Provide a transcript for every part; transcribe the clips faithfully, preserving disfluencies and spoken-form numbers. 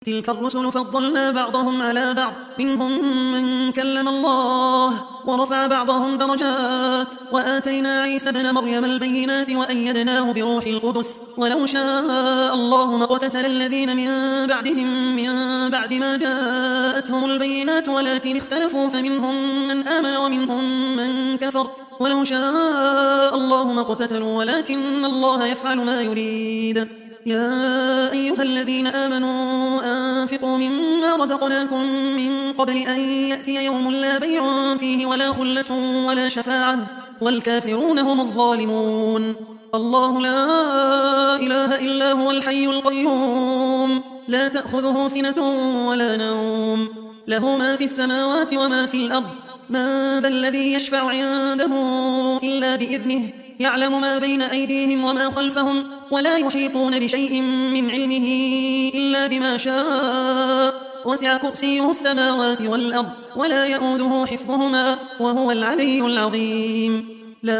تلك الرسل فضلنا بعضهم على بعض، منهم من كلم الله ورفع بعضهم درجات، وآتينا عيسى ابن مريم البينات وأيدناه بروح القدس. ولو شاء الله ما اقتتل الذين من بعدهم من بعد ما جاءتهم البينات ولكن اختلفوا فمنهم من آمن ومنهم من كفر. ولو شاء الله ما اقتتلوا ولكن الله يفعل ما يريد. يا أيها الذين آمنوا أنفقوا مما رزقناكم من قبل أن يأتي يوم لا بيع فيه ولا خلة ولا شفاعة والكافرون هم الظالمون. الله لا إله إلا هو الحي القيوم لا تأخذه سنة ولا نوم، له ما في السماوات وما في الأرض. من ذا الذي يشفع عنده إلا بإذنه، يعلم ما بين أيديهم وما خلفهم ولا يحيطون بشيء من علمه إلا بما شاء، وسع كرسيه السماوات والأرض ولا يؤوده حفظهما وهو العلي العظيم.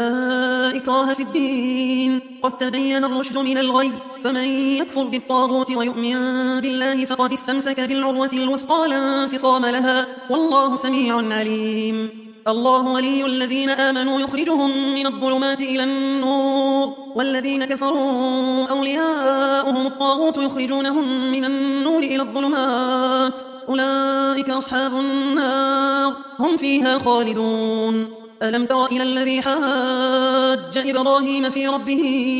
لا إكراه في الدين، قد تبين الرشد من الغي، فمن يكفر بالطاغوت ويؤمن بالله فقد استمسك بالعروة الوثقى لا انفصام لها، والله سميع عليم. الله ولي الذين آمنوا يخرجهم من الظلمات إلى النور، والذين كفروا أولياؤهم الطاغوت يخرجونهم من النور إلى الظلمات، أولئك أصحاب النار هم فيها خالدون. ألم تر إلى الذي حاج إبراهيم في ربه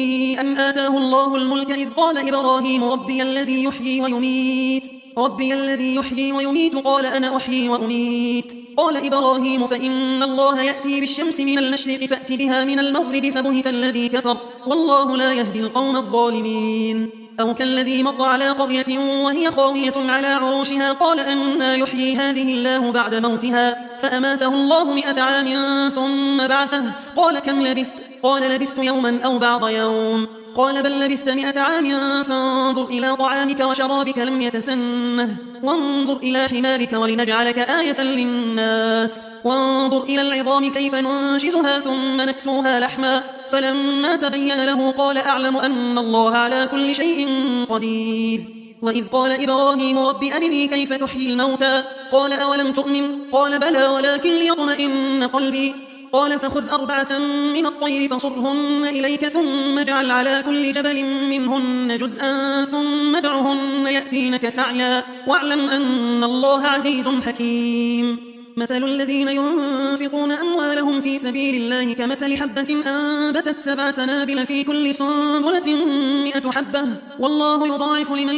أن آتاه الله الملك إذ قال إبراهيم ربي الذي يحيي ويميت ربي الذي يحيي ويميت قال أنا أحيي وأميت. قال إبراهيم فإن الله يأتي بالشمس من المشرق فأت بها من المغرب فبهت الذي كفر والله لا يهدي القوم الظالمين. أو كالذي مر على قرية وهي خاوية على عروشها قال أنى يحيي هذه الله بعد موتها فأماته الله مئة عام ثم بعثه قال كم لبثت؟ قال لبثت يوما أو بعض يوم. قال بل لبثت مئة عام فانظر إلى طعامك وشرابك لم يتسنه وانظر إلى حمارك ولنجعلك آية للناس وانظر إلى العظام كيف ننشزها ثم نكسوها لحما فلما تبين له قال أعلم أن الله على كل شيء قدير. وإذ قال إبراهيم رب أرني كيف تحيي الموتى قال أولم تؤمن قال بلى ولكن ليطمئن قلبي قال فخذ أربعة من الطير فصرهن إليك ثم اجعل على كل جبل منهن جزءا ثم ادعهن يأتينك سعيا واعلم أن الله عزيز حكيم. مثل الذين ينفقون أموالهم في سبيل الله كمثل حبة أنبتت سبع سنابل في كل سنبلة مئة حبة والله يضاعف لمن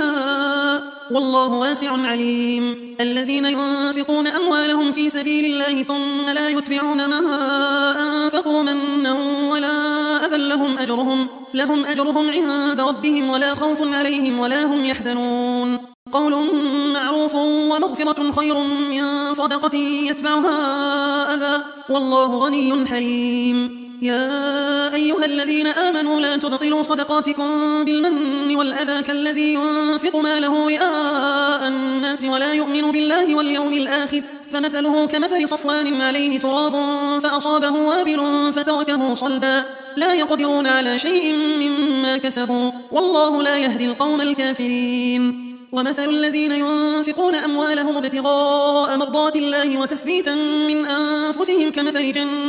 يشاء والله واسع عليم. الذين ينفقون أموالهم في سبيل الله ثم لا يتبعون ما أنفقوا منا ولا أذى لهم أجرهم لهم أجرهم عند ربهم ولا خوف عليهم ولا هم يحزنون. قول معروف ومغفرة خير من صدقة يتبعها أذى والله غني حليم. يا أيها الذين آمنوا لا تبطلوا صدقاتكم بالمن والأذى كالذي ينفق ماله رئاء الناس ولا يؤمن بالله واليوم الآخر فمثله كمثل صفوان عليه تراب فأصابه وابل فتركه صلبا لا يقدرون على شيء مما كسبوا والله لا يهدي القوم الكافرين. ومثل الذين ينفقون أموالهم ابتغاء مرضات الله وتثبيتا من أنفسهم كمثل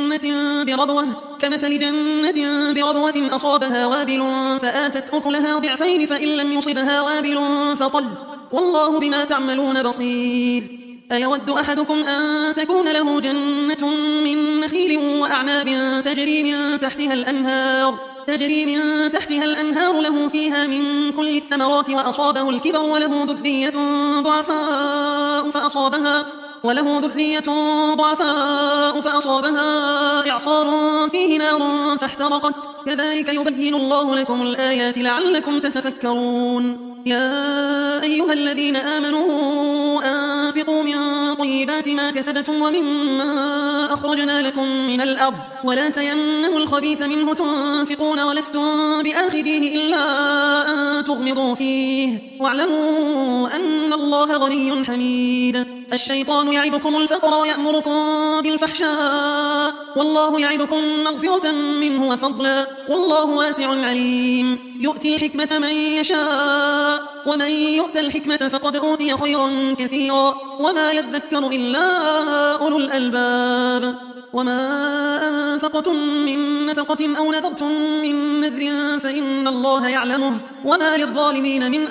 جنة بربوة كمثل جنة بربوة أصابها وابل فآتت أكلها ضعفين فإن لم يصبها وابل فطل والله بما تعملون بصير. أيود أحدكم أن تكون له جنة من نخيل وأعناب تجري من تحتها الأنهار تجري من تحتها الأنهار له فيها من كل الثمرات وأصابه الكبر وله ذرية ضعفاء فأصابها وله ذرية ضعفاء فأصابها إعصار فيه نار فاحترقت كذلك يبين الله لكم الآيات لعلكم تتفكرون. يا أيها الذين آمنوا أنفقوا من طيبات ما كسبتم ومما أخرجنا لكم من الأرض ولا تيمموا الخبيث منه تنفقون ولستم بآخذيه إلا أن تغمضوا فيه واعلموا أن الله الله غني حميد. الشيطان يعدكم الفقر ويأمركم بالفحشاء والله يعدكم مغفرة منه وفضلا والله واسع عليم. يؤتي الحكمة من يشاء ومن يؤت الحكمة فقد أوتي خيرا كثيرا وما يذكر إلا أولو الألباب. وما أنفقتم من نفقة أو نذرتم من نذر فإن الله يعلمه وما للظالمين من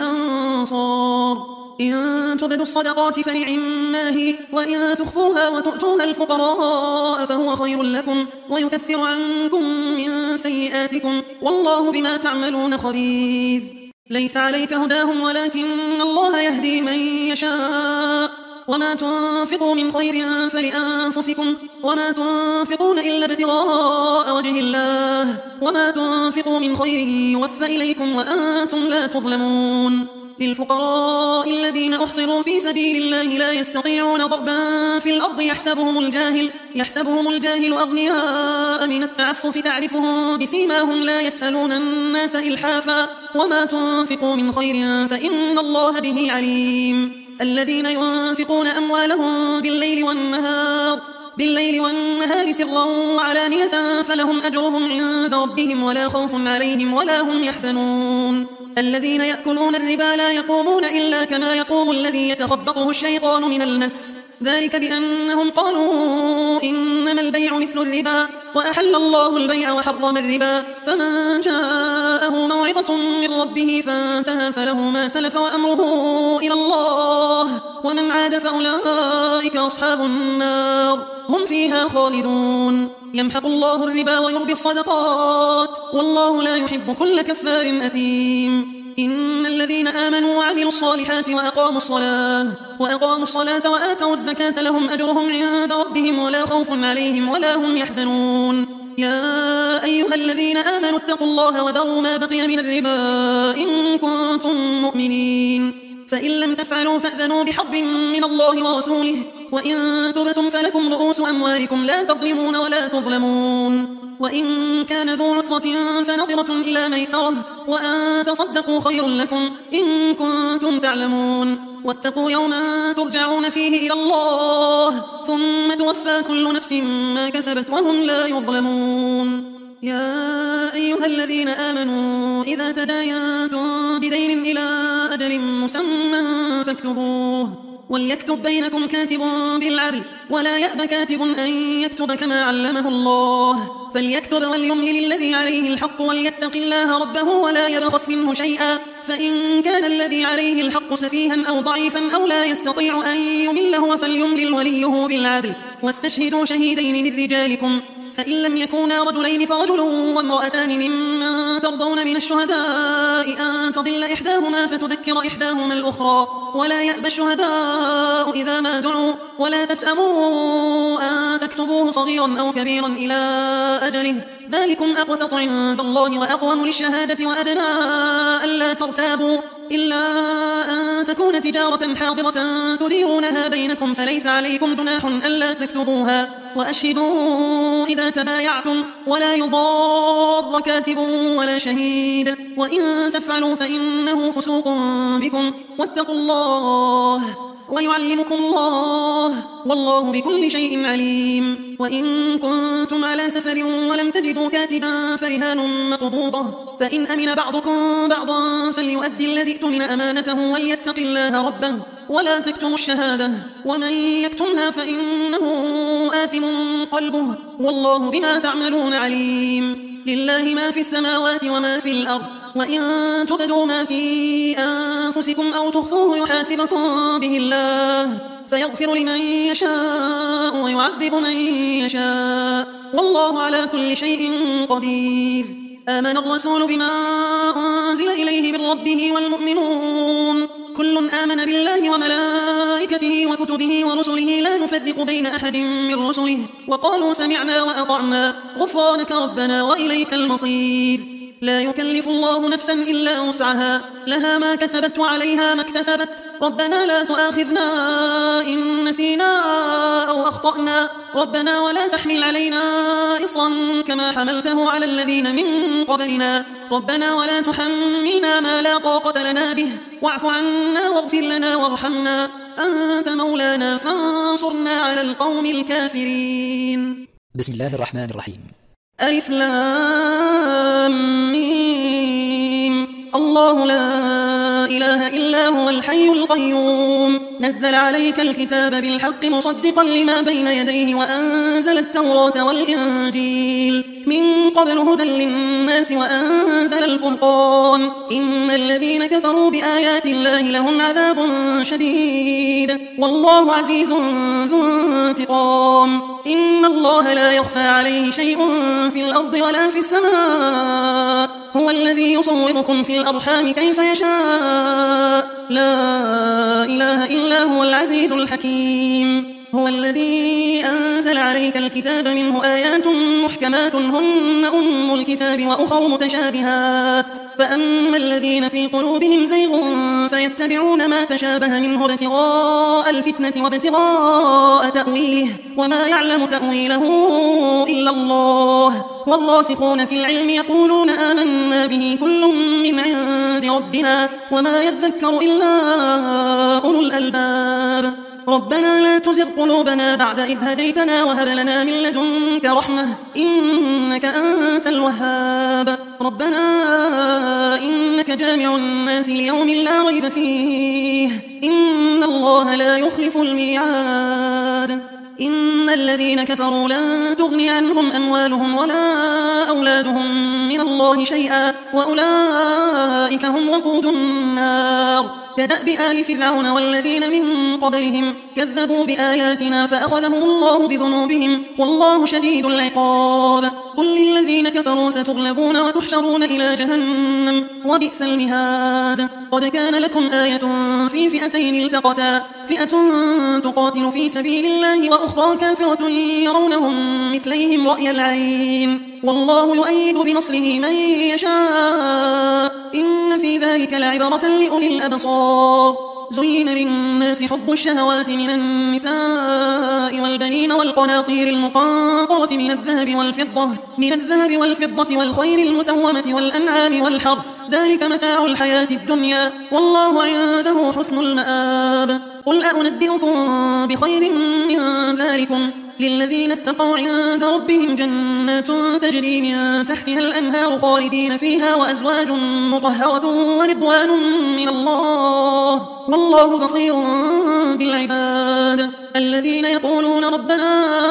أنصار. إن تبدوا الصدقات فنعما هي وإن تخفوها وتؤتوها الفقراء فهو خير لكم ويكفر عنكم من سيئاتكم والله بما تعملون خبير. ليس عليك هداهم ولكن الله يهدي من يشاء وما تنفقوا من خير فلأنفسكم وما تنفقون إلا ابتغاء وجه الله وما تنفقوا من خير يوفى إليكم وأنتم لا تظلمون. للفقراء الذين أحصروا في سبيل الله لا يستطيعون ضربا في الأرض يحسبهم الجاهل يحسبهم الجاهل أغنياء من التعفف تعرفهم بسيماهم لا يسألون الناس إلحافا وما تنفقوا من خير فإن الله به عليم. الذين ينفقون أموالهم بالليل والنهار بالليل والنهار سرا وعلانية فلهم أجرهم عند ربهم ولا خوف عليهم ولا هم يحزنون. الذين يأكلون الربا لا يقومون إلا كما يقوم الذي يتخبطه الشيطان من المس ذلك بأنهم قالوا إنما البيع مثل الربا وأحل الله البيع وحرم الربا فمن جاءه موعظة من ربه فانتهى فله ما سلف وأمره إلى الله ومن عاد فأولئك أصحاب النار هم فيها خالدون. يمحق الله الربا ويربي الصدقات والله لا يحب كل كفار أثيم. إن الذين آمنوا وعملوا الصالحات وأقاموا الصلاة وأقاموا الصلاة وآتوا الزكاة لهم أجرهم عند ربهم ولا خوف عليهم ولا هم يحزنون. يا أيها الذين آمنوا اتقوا الله وذروا ما بقي من الربا إن كنتم مؤمنين فإن لم تفعلوا فأذنوا بحرب من الله ورسوله وإن تبتم فلكم رؤوس أموالكم لا تظلمون ولا تظلمون. وإن كان ذو عسرة فنظرة إلى ميسرة وأن تصدقوا خير لكم إن كنتم تعلمون. واتقوا يوما ترجعون فيه إلى الله ثم توفى كل نفس ما كسبت وهم لا يظلمون. يا أيها الذين آمنوا إذا تداينتم بدين إلى أجل مسمى فاكتبوه وليكتب بينكم كاتب بالعدل ولا يأب كاتب أن يكتب كما علمه الله فليكتب وليملل الذي عليه الحق وليتق الله ربه ولا يبخس منه شيئا فإن كان الذي عليه الحق سفيها أو ضعيفا أو لا يستطيع أن يمل هو فليملل وليه بالعدل واستشهدوا شهيدين من رجالكم فإن لم يكونا رجلين فرجل وامرأتان ممن ترضون من الشهداء أن تضل إحداهما فتذكر إحداهما الأخرى ولا يأبى الشهداء إذا ما دعوا ولا تسأموا أن تكتبوه صغيرا أو كبيرا إلى أجله ذلكم أقسط عند الله وأقوم للشهادة وأدنى ألا ترتابوا إلا أن تكون تجارة حاضرة تديرونها بينكم فليس عليكم جناح ألا تكتبوها وأشهدوا إذا تبايعتم ولا يضار كاتب ولا شهيد وإن تفعلوا فإنه فسوق بكم واتقوا الله ويعلمكم الله والله بكل شيء عليم. وإن كنتم على سفر ولم تجدوا كاتبا فرهان مقبوضة فإن أمن بعضكم بعضا فليؤدي الذي اؤتمن أمانته وليتق الله ربه ولا تكتموا الشهادة ومن يكتمها فإنه آثم قلبه والله بما تعملون عليم. لله ما في السماوات وما في الأرض وإن تبدوا ما في أنفسكم أو تخفوه يحاسبكم به الله فيغفر لمن يشاء ويعذب من يشاء والله على كل شيء قدير. آمن الرسول بما أنزل إليه من ربه والمؤمنون كل آمن بالله وملائكته وكتبه ورسله لا نفرق بين أحد من رسله وقالوا سمعنا وأطعنا غفرانك ربنا وإليك المصير. لا يكلف الله نفسا إلا وسعها، لها ما كسبت وعليها ما اكتسبت. ربنا لا تؤاخذنا إن نسينا أو أخطأنا، ربنا ولا تحمل علينا إصرا كما حملته على الذين من قبلنا، ربنا ولا تحملنا ما لا طاقة لنا به، واعف عنا واغفر لنا وارحمنا، أنت مولانا فانصرنا على القوم الكافرين. بسم الله الرحمن الرحيم. ألف لام ميم. الله لا إله إلا هو الحي القيوم، نزل عليك الكتاب بالحق مصدقا لما بين يديه وأنزل التوراة والإنجيل من قبل هدى للناس وأنزل الفرقان، إن الذين كفروا بآيات الله لهم عذاب شديد والله عزيز ذو انتقام. إن الله لا يخفى عليه شيء في الأرض ولا في السماء، هو الذي يصوركم في الأرحام كيف يشاء، لا إله إلا هو العزيز الحكيم. هو الذي أنزل عليك الكتاب منه آيات محكمات هن أم الكتاب وأخر متشابهات، فأما الذين في قلوبهم زيغ فيتبعون ما تشابه منه ابتغاء الفتنة وابتغاء تأويله، وما يعلم تأويله إلا الله، والراسخون في العلم يقولون آمنا به كل من عند ربنا وما يذكر إلا أولو الألباب. ربنا لا تزغ قلوبنا بعد إذ هديتنا وهب لنا من لدنك رحمة إنك أنت الوهاب. ربنا إنك جامع الناس ليوم لا ريب فيه، إن الله لا يخلف الميعاد. إن الذين كفروا لن تغني عنهم أموالهم ولا أولادهم من الله شيئا وأولئك هم وقود النار. كدأب آل فرعون والذين من قبلهم كذبوا بآياتنا فأخذهم الله بذنوبهم والله شديد العقاب. قل للذين كفروا ستغلبون وتحشرون إلى جهنم وبئس المهاد. قد كان لكم آية في فئتين التقتا، فئة تقاتل في سبيل الله وأخرى كافرة يرونهم مثليهم رأي العين، والله يؤيد بنصره من يشاء، إن في ذلك لعبرة لأولي الأبصار. زين للناس حب الشهوات من النساء والبنين والقناطير المقنطرة من الذهب والفضة من الذهب والفضة والخيل المسومة والأنعام والحرث، ذلك متاع الحياة الدنيا والله عنده حسن المآب. قل أنبئكم بخير من ذلكم للذين اتقوا عند ربهم جنات تجري من تحتها الأنهار خالدين فيها وأزواج مطهرة ورضوان من الله والله بصير بالعباد. الذين يقولون ربنا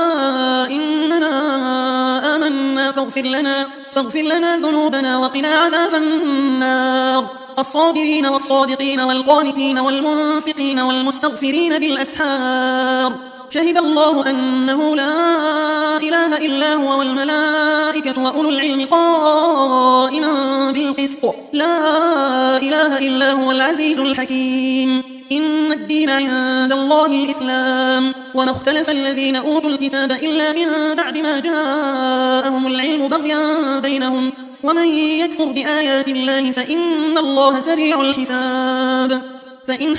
إننا آمنا فاغفر لنا فاغفر لنا ذنوبنا وقنا عذاب النار. الصابرين والصادقين والقانتين والمنفقين والمستغفرين بالأسحار. شهد الله أنه لا إله إلا هو والملائكة وأولو العلم قائما بالقسط، لا إله إلا هو العزيز الحكيم. إن الدين عند الله الإسلام، وما اختلف الذين أوتوا الكتاب إلا من بعد ما جاءهم العلم بغيا بينهم، ومن يكفر بآيات الله فإن الله سريع الحساب. فإن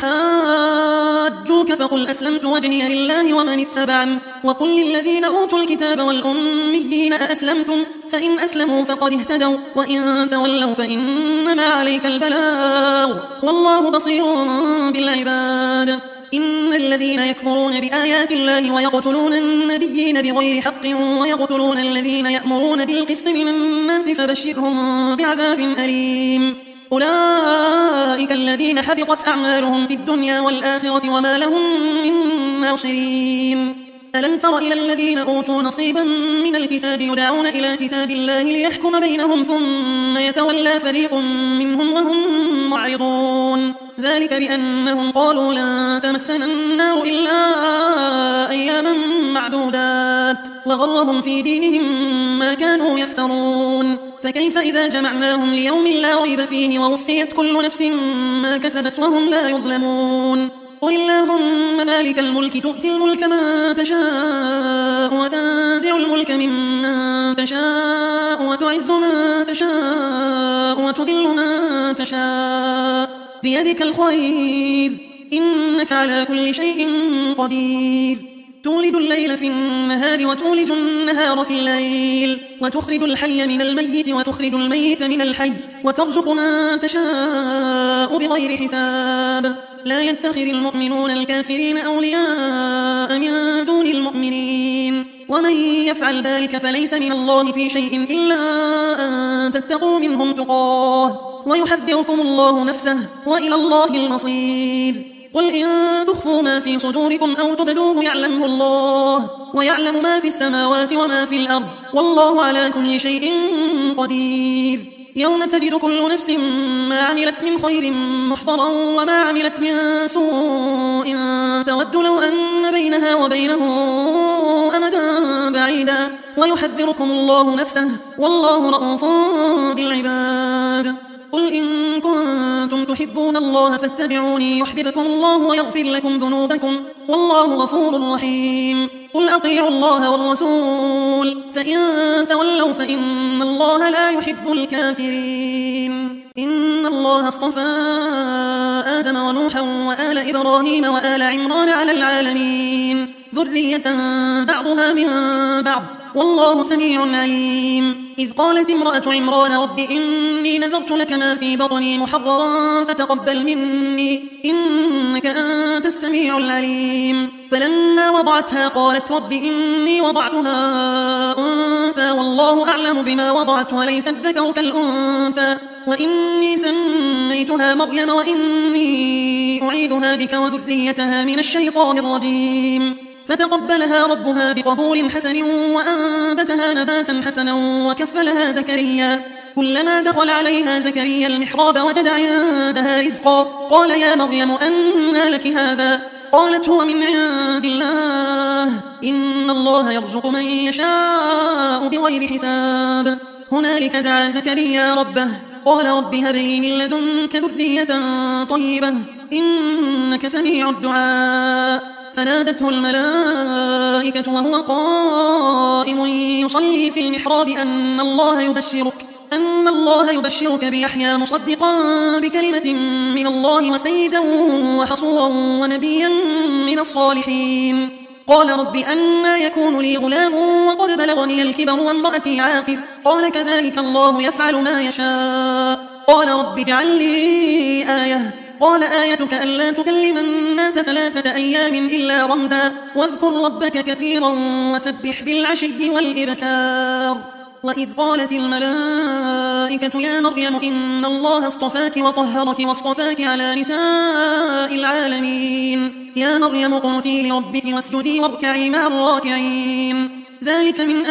حاجوك فقل أسلمت وجهي لله ومن اتبعني، وقل للذين أوتوا الكتاب والأميين أأسلمتم، فإن أسلموا فقد اهتدوا، وإن تولوا فإنما عليك البلاغ والله بصير بالعباد. إن الذين يكفرون بآيات الله ويقتلون النبيين بغير حق ويقتلون الذين يأمرون بالقسط من الناس فبشرهم بعذاب أليم. أولئك الذين حبطت أعمالهم في الدنيا والآخرة وما لهم من ناصرين. ألم تر إلى الذين أوتوا نصيبا من الكتاب يدعون إلى كتاب الله ليحكم بينهم ثم يتولى فريق منهم وهم معرضون، ذلك بأنهم قالوا لن تمسنا النار إلا أياما معدودات وغرهم في دينهم ما كانوا يفترون. فكيف إذا جمعناهم ليوم لا ريب فيه ووفيت كل نفس ما كسبت وهم لا يظلمون. قل اللهم مالك الملك تؤتي الملك من تشاء وتنزع الملك ممن تشاء وتعز من تشاء وتذل من تشاء بيدك الخير إنك على كل شيء قدير تولد الليل في النهار وتولج النهار في الليل وتخرج الحي من الميت وتخرج الميت من الحي وترزق من تشاء بغير حساب لا يتخذ المؤمنون الكافرين أولياء من دون المؤمنين ومن يفعل ذلك فليس من الله في شيء إلا أن تتقوا منهم تقاه ويحذركم الله نفسه وإلى الله المصير قل إن تخفوا ما في صدوركم أو تبدوه يعلمه الله ويعلم ما في السماوات وما في الأرض والله على كل شيء قدير يوم تجد كل نفس ما عملت من خير محضرا وما عملت من سوء تود لو أن بينها وبينه أمدا بعيدا ويحذركم الله نفسه والله رؤوف بالعباد قل إن كنتم تحبون الله فاتبعوني يحببكم الله ويغفر لكم ذنوبكم والله غفور رحيم قل أطيعوا الله والرسول فإن تولوا فإن الله لا يحب الكافرين إن الله اصطفى آدم ونوحا وآل إبراهيم وآل عمران على العالمين ذرية بعضها من بعض والله سميع عليم إذ قالت امرأة عمران رب إني نذرت لك ما في بطني محررا فتقبل مني إنك أنت السميع العليم فلما وضعتها قالت رب إني وضعتها أنثى والله أعلم بما وضعت وليس الذكر كالأنثى وإني سميتها مريم وإني أعيذها بك وذريتها من الشيطان الرجيم فتقبلها ربها بقبول حسن وأنبتها نباتا حسنا وكفلها زكريا كلما دخل عليها زكريا المحراب وجد عندها رزقا قال يا مريم أنى لك هذا قالت هو من عند الله إن الله يرزق من يشاء بغير حساب هنالك دعا زكريا ربه قال رب هب لي من لدنك ذرية طيبة إنك سميع الدعاء فنادته الملائكة وهو قائم يصلي في المحراب أن الله يبشرك أن الله يبشرك بيحيى مصدقا بكلمة من الله وسيدا وحصورا ونبيا من الصالحين قال رب أنى يكون لي غلام وقد بلغني الكبر وامرأتي عاقر قال كذلك الله يفعل ما يشاء قال رب اجعل لي آية قال آيتك ألا تكلم الناس ثلاثة أيام إلا رمزا واذكر ربك كثيرا وسبح بالعشي والإبكار وإذ قالت الملائكة يا مريم إن الله اصطفاك وطهرك واصطفاك على نساء العالمين يا مريم اقنتي لربك واسجدي واركعي مع الراكعين ذلك من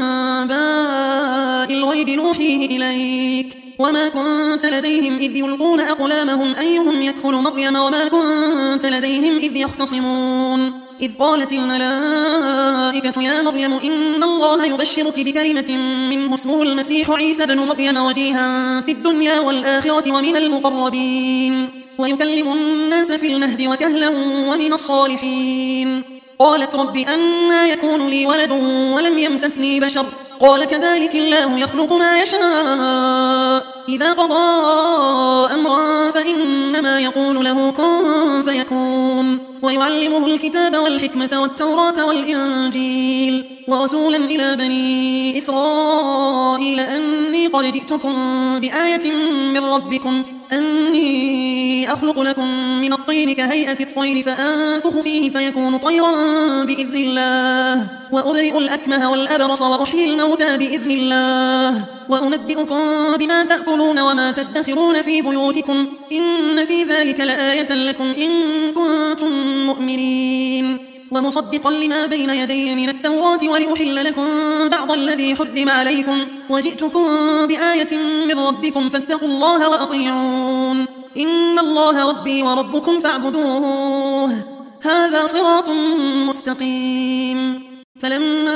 أنباء الغيب نوحيه إليك وما كنت لديهم إذ يلقون أقلامهم أيهم يكفل مريم وما كنت لديهم إذ يختصمون إذ قالت الملائكة يا مريم إن الله يبشرك بكلمة منه اسمه المسيح عيسى بن مريم وجيها في الدنيا والآخرة ومن المقربين ويكلم الناس في المهد وكهلا ومن الصالحين قالت رب أنى يكون لي ولد ولم يمسسني بشر قال كذلك الله يخلق ما يشاء إذا قضى أمرا فإنما يقول له كن فيكون ويعلمه الكتاب والحكمة والتوراة والإنجيل ورسولا إلى بني إسرائيل أني قد جئتكم بآية من ربكم أني أخلق لكم من الطين كهيئة الطير فأنفخ فيه فيكون طيرا بإذن الله وأبرئ الأكمه والأبرص وأحيي الموتى بإذن الله وأنبئكم بما تأكلون وما تدخرون في بيوتكم إن في ذلك لآية لكم إن كنتم مؤمنين ومصدقا لما بين يدي من التوراة ولأحل لكم بعض الذي حرم عليكم وجئتكم بآية من ربكم فاتقوا الله وأطيعون إن الله ربي وربكم فاعبدوه هذا صراط مستقيم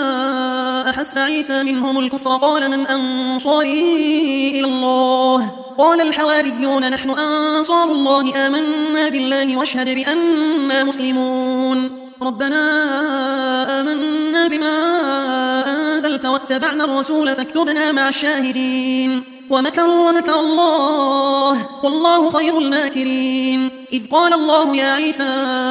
فلما أحس عيسى منهم الكفر قال من أنصاري إلى الله قال الحواريون نحن أنصار الله آمنا بالله واشهد بأننا مسلمون ربنا آمنا بما أنزلت واتبعنا الرسول فاكتبنا مع الشاهدين ومكروا ومكر الله والله خير الماكرين إذ قال الله يا عيسى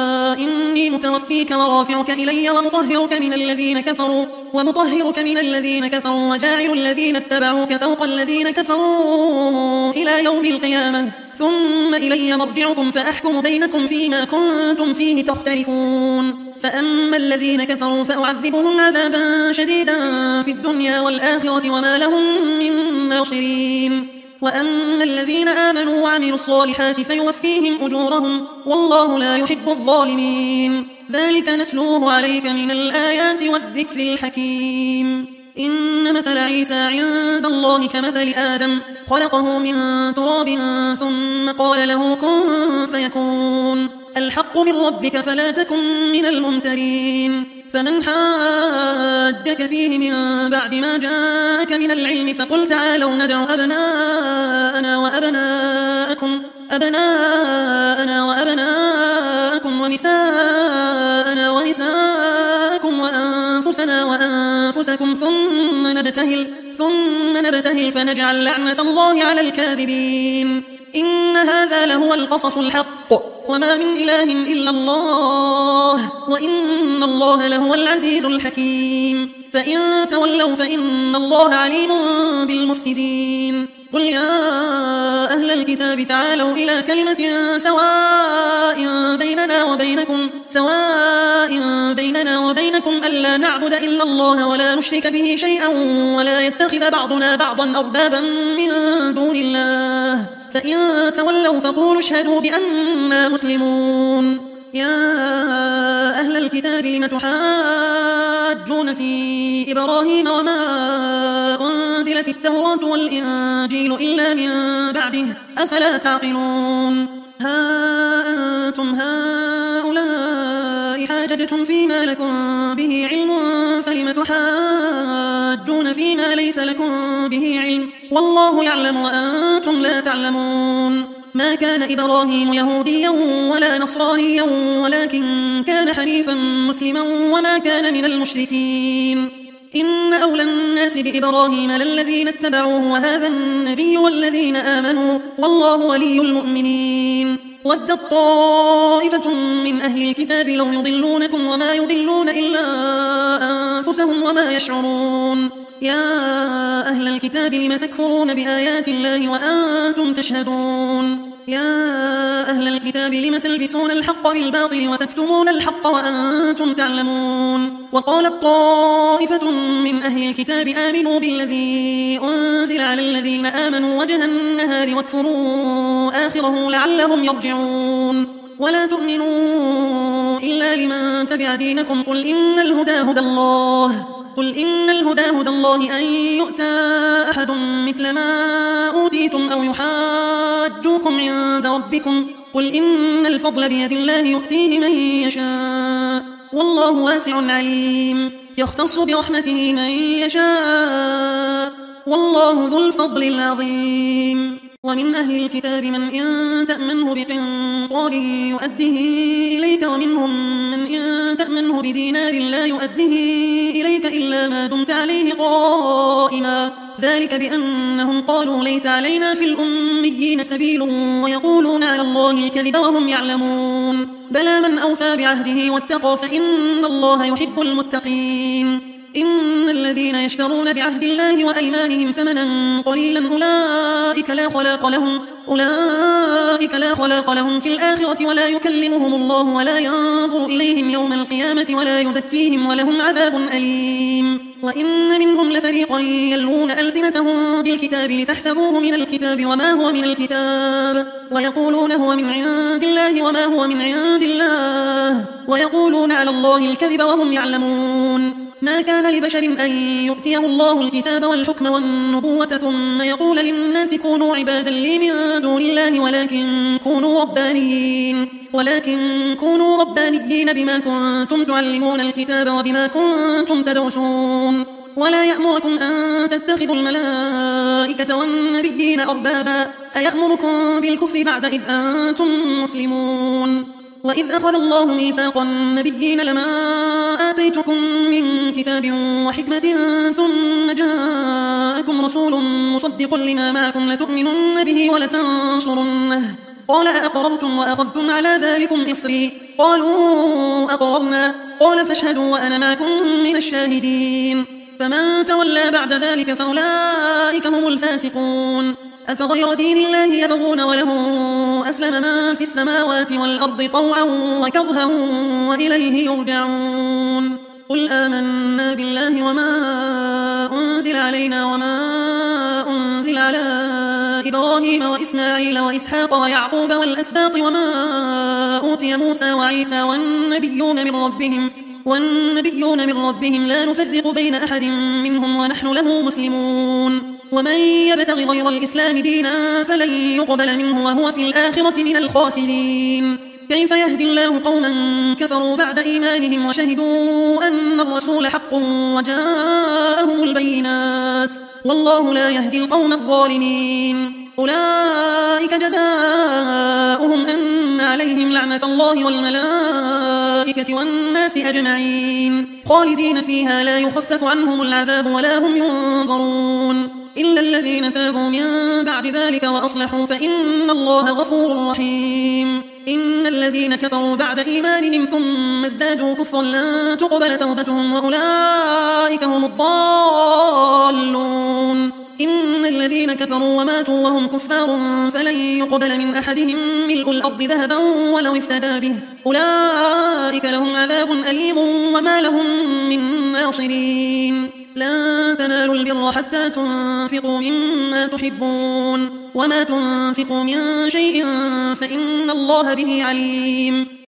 إني متوفيك ورافعك إلي ومطهرك من الذين كفروا ومطهرك من الذين كفروا وجاعل الذين اتبعوك فوق الذين كفروا إلى يوم القيامة ثم إلي مرجعكم فأحكم بينكم فيما كنتم فيه تختلفون فأما الذين كفروا فأعذبهم عذابا شديدا في الدنيا والآخرة وما لهم من ناصرين وأما الذين آمنوا وعملوا الصالحات فيوفيهم أجورهم والله لا يحب الظالمين ذلك نتلوه عليك من الآيات والذكر الحكيم إن مثل عيسى عند الله كمثل آدم خلقه من تراب ثم قال له كن فيكون الحق من ربك فلا تكن من الممترين فمن حاجك فيه من بعد ما جاءك من العلم فقل تعالوا ندع أبناءنا وأبناءكم أبناءنا وأبناءكم ونساءنا ونساءكم وأنفسنا وأنفسكم ثم نبتهل ثم نبتهل فنجعل لعنة الله على الكاذبين إن هذا لهو القصص الحق وما من إله إلا الله وإن الله لهو العزيز الحكيم فإن تولوا فإن الله عليم بالمفسدين قل يا أهل الكتاب تعالوا إلى كلمة سواء بيننا وبينكم سواء بيننا وبينكم ألا نعبد إلا الله ولا نشرك به شيئا ولا يتخذ بعضنا بعضا أربابا من دون الله فإن تولوا فقولوا اشهدوا بأننا مسلمون يا أهل الكتاب لم تحاجون في إبراهيم وما أنزلت التوراة والإنجيل إلا من بعده أفلا تعقلون ها أنتم هؤلاء حاججتم فيما لكم به علم فلم تحاجون فيما ليس لكم به علم والله يعلم وأنتم لا تعلمون ما كان إبراهيم يهوديا ولا نصرانيا ولكن كان حنيفا مسلما وما كان من المشركين إن أولى الناس بإبراهيم للذين اتبعوه وهذا النبي والذين آمنوا والله ولي المؤمنين ودت طائفة من أهل الكتاب لو يضلونكم وما يضلون إلا أنفسهم وما يشعرون يا أهل الكتاب لم تكفرون بآيات الله وأنتم تشهدون يا أهل الكتاب لم تلبسون الحق بالباطل وتكتمون الحق وأنتم تعلمون وقالت طائفة من أهل الكتاب آمنوا بالذي أنزل على الذين آمنوا وجه النهار واكفروا آخره لعلهم يرجعون ولا تؤمنوا إلا لمن تبع دينكم قل إن الهدى هدى الله قل إن الهدى هدى الله أن يؤتى أحد مثل ما أوتيتم أو يحاجوكم عند ربكم قل إن الفضل بيد الله يؤتيه من يشاء والله واسع عليم يختص برحمته من يشاء والله ذو الفضل العظيم ومن أهل الكتاب من إن تأمنه بقنطار يؤده إليك ومنهم من إن تأمنه بدينار لا يؤده إليك إلا ما دمت عليه قائما ذلك بأنهم قالوا ليس علينا في الأميين سبيل ويقولون على الله الكذب وهم يعلمون بلى من أوفى بعهده واتقى فإن الله يحب المتقين إن الذين يشترون بعهد الله وأيمانهم ثمنا قليلا أولئك لا خلاق لهم أولئك لا خلاق لهم في الآخرة ولا يكلمهم الله ولا ينظر إليهم يوم القيامة ولا يزكيهم ولهم عذاب أليم وإن منهم لفريقا يلوون ألسنتهم بالكتاب لتحسبوه من الكتاب وما هو من الكتاب ويقولون هو من عند الله وما هو من عند الله ويقولون على الله الكذب وهم يعلمون ما كان لبشر أن يؤتيه الله الكتاب والحكم والنبوة ثم يقول للناس كونوا عبادا لي من دون الله ولكن كونوا ربانيين ولكن كونوا ربانيين بما كنتم تعلمون الكتاب وبما كنتم تدرسون ولا يأمركم أن تتخذوا الملائكة والنبيين أربابا أيأمركم بالكفر بعد إذ أنتم مسلمون وإذ أخذ الله ميثاق النبيين لما آتيتكم من كتاب وحكمة ثم جاءكم رسول مصدق لما معكم لتؤمنن به ولتنصرنه قال أأقررتم وأخذتم على ذلكم إصري قالوا أقررنا قال فاشهدوا وأنا معكم من الشاهدين فمن تولى بعد ذلك فأولئك هم الفاسقون أفغير دين الله يبغون وله أسلم من في السماوات والأرض طوعا وكرها وإليه يرجعون قل آمنا بالله وما أنزل علينا وما أنزل على إبراهيم وإسماعيل وإسحاق ويعقوب والأسباط وما أوتي موسى وعيسى والنبيون من ربهم والنبيون من ربهم لا نفرق بين أحد منهم ونحن له مسلمون ومن يبتغ غير الإسلام دينا فلن يقبل منه وهو في الآخرة من الخاسرين كيف يهدي الله قوما كفروا بعد إيمانهم وشهدوا أن الرسول حق وجاءهم البينات والله لا يهدي القوم الظالمين أولئك جزاؤهم أن عليهم لعنة الله والملائكة والناس أجمعين خالدين فيها لا يخفف عنهم العذاب ولا هم ينظرون إلا الذين تابوا من بعد ذلك وأصلحوا فإن الله غفور رحيم إن الذين كفروا بعد إيمانهم ثم ازدادوا كفرا لن تقبل توبتهم وأولئك هم الضالون إن الذين كفروا وماتوا وهم كفار فلن يقبل من أحدهم ملء الأرض ذهبا ولو افتدى به أولئك لهم عذاب أليم وما لهم من ناصرين لن تنالوا البر حتى تنفقوا مما تحبون وما تنفقوا من شيء فإن الله به عليم